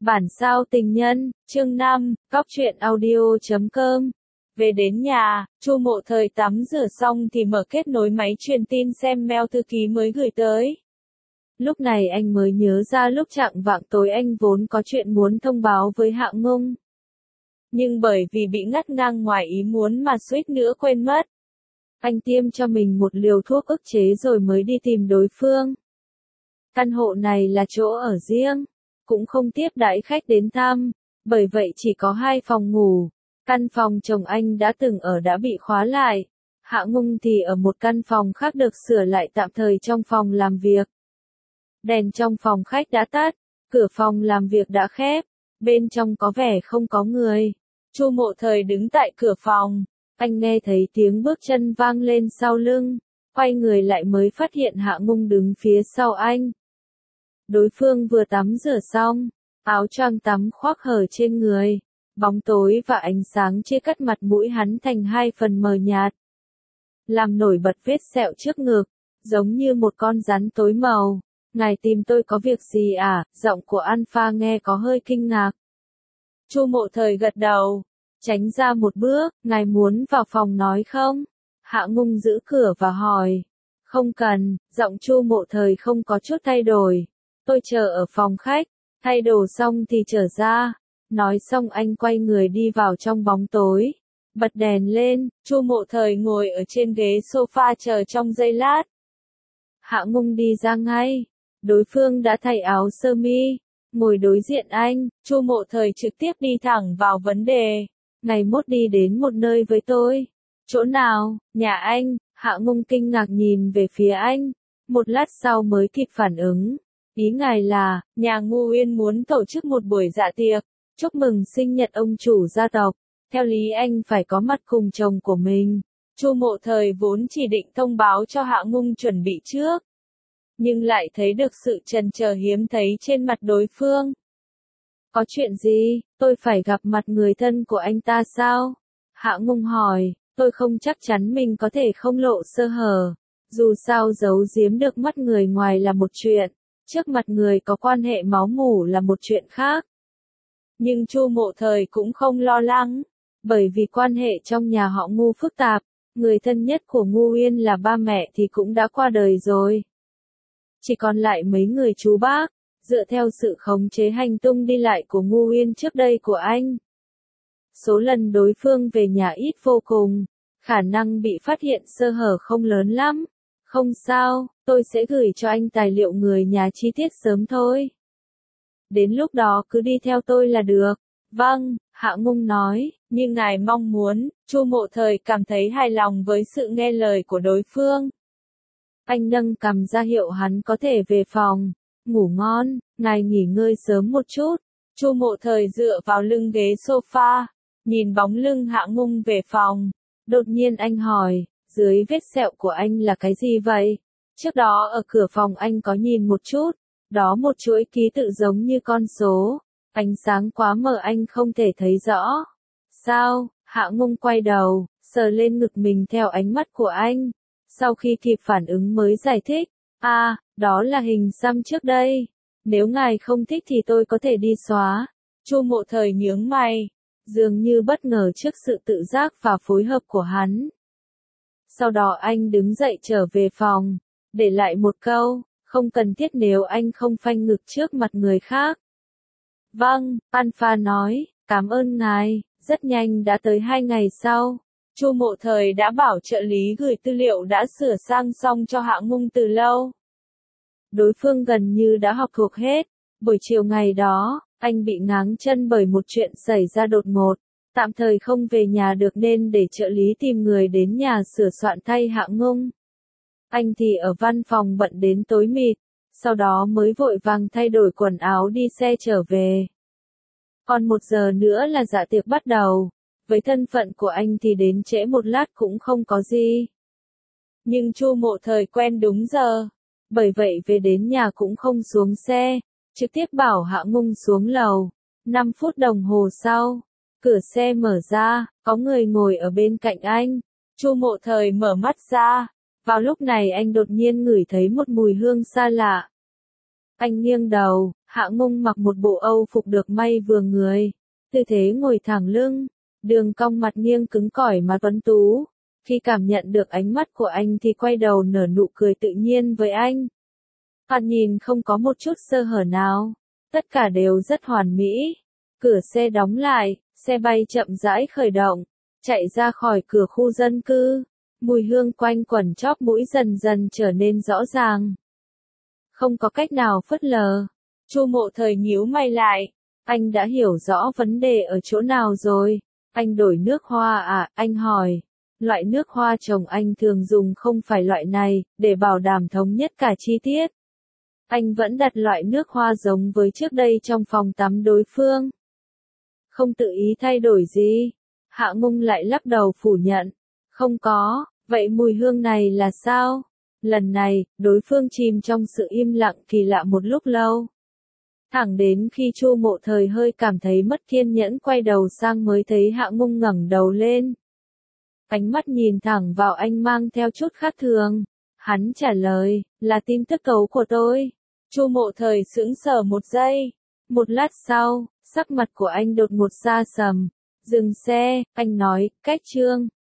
Bản sao tình nhân, chương 5, góc truyện audio.com. Về đến nhà, Chu Mộ Thời tắm rửa xong thì mở kết nối máy truyền tin xem mail thư ký mới gửi tới. Lúc này anh mới nhớ ra lúc chạng vạng tối anh vốn có chuyện muốn thông báo với Hạ Ngung. Nhưng bởi vì bị ngắt ngang ngoài ý muốn mà suýt nữa quên mất. Anh tiêm cho mình một liều thuốc ức chế rồi mới đi tìm đối phương. Căn hộ này là chỗ ở riêng, cũng không tiếp đãi khách đến thăm, bởi vậy chỉ có 2 phòng ngủ. Căn phòng chồng anh đã từng ở đã bị khóa lại. Hạ Ngung thì ở một căn phòng khác được sửa lại tạm thời trong phòng làm việc. Đèn trong phòng khách đã tắt, cửa phòng làm việc đã khép, bên trong có vẻ không có người. Chu Mộ Thời đứng tại cửa phòng, anh nghe thấy tiếng bước chân vang lên sau lưng, quay người lại mới phát hiện Hạ Ngung đứng phía sau anh. Đối phương vừa tắm rửa xong, áo choàng tắm khoác hở trên người, bóng tối và ánh sáng chia cắt mặt mũi hắn thành 2 phần mờ nhạt, làm nổi bật vết sẹo trước ngực, giống như một con rắn tối màu. Ngài tìm tôi có việc gì à? Giọng của Alpha nghe có hơi kinh ngạc. Chu Mộ Thời gật đầu, tránh ra một bước. Ngài muốn vào phòng nói không? Hạ Ngung giữ cửa và hỏi. Không cần. Giọng Chu Mộ Thời không có chút thay đổi. Tôi chờ ở phòng khách, thay đồ xong thì trở ra. Nói xong anh quay người đi vào trong bóng tối, bật đèn lên. Chu Mộ Thời ngồi ở trên ghế sofa chờ trong giây lát. Hạ Ngung đi ra ngay. Đối phương đã thay áo sơ mi, ngồi đối diện anh. Chu Mộ Thời trực tiếp đi thẳng vào vấn đề. Ngày mốt đi đến một nơi với tôi. Chỗ nào? Nhà anh. Hạ Ngung kinh ngạc nhìn về phía anh, một lát sau mới kịp phản ứng. Ý ngài là, nhà Ngô Uyên muốn tổ chức một buổi dạ tiệc, chúc mừng sinh nhật ông chủ gia tộc. Theo lý anh phải có mặt cùng chồng của mình. Chu Mộ Thời vốn chỉ định thông báo cho Hạ Ngung chuẩn bị trước, nhưng lại thấy được sự chần chờ hiếm thấy trên mặt đối phương. Có chuyện gì? Tôi phải gặp mặt người thân của anh ta sao? Hạ Ngung hỏi. Tôi không chắc chắn mình có thể không lộ sơ hở. Dù sao giấu giếm được mắt người ngoài là một chuyện, trước mặt người có quan hệ máu mủ là một chuyện khác. Nhưng Chu Mộ Thời cũng không lo lắng, bởi vì quan hệ trong nhà họ Ngu phức tạp, người thân nhất của Ngu Uyên là ba mẹ thì cũng đã qua đời rồi. Chỉ còn lại mấy người chú bác, dựa theo sự khống chế hành tung đi lại của Ngu Uyên trước đây của anh. Số lần đối phương về nhà ít vô cùng, khả năng bị phát hiện sơ hở không lớn lắm. Không sao, tôi sẽ gửi cho anh tài liệu người nhà chi tiết sớm thôi. Đến lúc đó cứ đi theo tôi là được. Vâng, Hạ Ngung nói, như ngài mong muốn. Chu Mộ Thời cảm thấy hài lòng với sự nghe lời của đối phương. Anh nâng cằm ra hiệu hắn có thể về phòng. Ngủ ngon, ngài nghỉ ngơi sớm một chút. Chu Mộ Thời dựa vào lưng ghế sofa, nhìn bóng lưng Hạ Ngung về phòng. Đột nhiên anh hỏi, dưới vết sẹo của anh là cái gì vậy? Trước đó ở cửa phòng anh có nhìn một chút, đó một chuỗi ký tự giống như con số. Ánh sáng quá mờ anh không thể thấy rõ. Sao? Hạ Ngung quay đầu, sờ lên ngực mình theo ánh mắt của anh. Sau khi kịp phản ứng mới giải thích. Đó là hình xăm trước đây. Nếu ngài không thích thì tôi có thể đi xóa. Chu Mộ Thời nhướng mày, dường như bất ngờ trước sự tự giác và phối hợp của hắn. Sau đó anh đứng dậy trở về phòng, để lại một câu, không cần thiết nếu anh không phanh ngực trước mặt người khác. Vâng, Alpha nói, cảm ơn ngài. Rất nhanh đã tới 2 ngày sau. Chu Mộ Thời đã bảo trợ lý gửi tư liệu đã sửa sang xong cho Hạ Ngung từ lâu. Đối phương gần như đã học thuộc hết. Buổi chiều ngày đó, anh bị ngáng chân bởi một chuyện xảy ra đột ngột. Tạm thời không về nhà được nên để trợ lý tìm người đến nhà sửa soạn thay Hạ Ngung. Anh thì ở văn phòng bận đến tối mịt, sau đó mới vội vàng thay đổi quần áo đi xe trở về. Còn 1 giờ nữa là dạ tiệc bắt đầu. Với thân phận của anh thì đến trễ một lát cũng không có gì. Nhưng Chu Mộ Thời quen đúng giờ, bởi vậy về đến nhà cũng không xuống xe, trực tiếp bảo Hạ Ngung xuống lầu. 5 phút đồng hồ sau, cửa xe mở ra, có người ngồi ở bên cạnh anh. Chu Mộ Thời mở mắt ra. Vào lúc này anh đột nhiên ngửi thấy một mùi hương xa lạ. Anh nghiêng đầu, Hạ Ngung mặc một bộ âu phục được may vừa người. Tư thế ngồi thẳng lưng, đường cong mặt nghiêng cứng cỏi mà tuấn tú. Khi cảm nhận được ánh mắt của anh thì quay đầu nở nụ cười tự nhiên với anh. Thoạt nhìn không có một chút sơ hở nào. Tất cả đều rất hoàn mỹ. Cửa xe đóng lại, xe bay chậm rãi khởi động, chạy ra khỏi cửa khu dân cư. Mùi hương quanh quẩn chóp mũi dần dần trở nên rõ ràng. Không có cách nào phớt lờ. Chu Mộ Thời nhíu mày lại. Anh đã hiểu rõ vấn đề ở chỗ nào rồi. Anh đổi nước hoa à? Anh hỏi. Loại nước hoa chồng anh thường dùng không phải loại này, để bảo đảm thống nhất cả chi tiết. Anh vẫn đặt loại nước hoa giống với trước đây trong phòng tắm đối phương. Không tự ý thay đổi gì. Hạ Ngung lại lắc đầu phủ nhận. Không có, vậy mùi hương này là sao? Lần này, đối phương chìm trong sự im lặng kỳ lạ một lúc lâu. Thẳng đến khi Chu Mộ Thời hơi cảm thấy mất kiên nhẫn quay đầu sang mới thấy Hạ Ngung ngẩng đầu lên. Ánh mắt nhìn thẳng vào anh mang theo chút khác thường. Hắn trả lời, là tin tức xấu của tôi. Chu Mộ Thời sững sờ một giây. Một lát sau, sắc mặt của anh đột ngột xa sầm. Dừng xe, anh nói, cách Trương.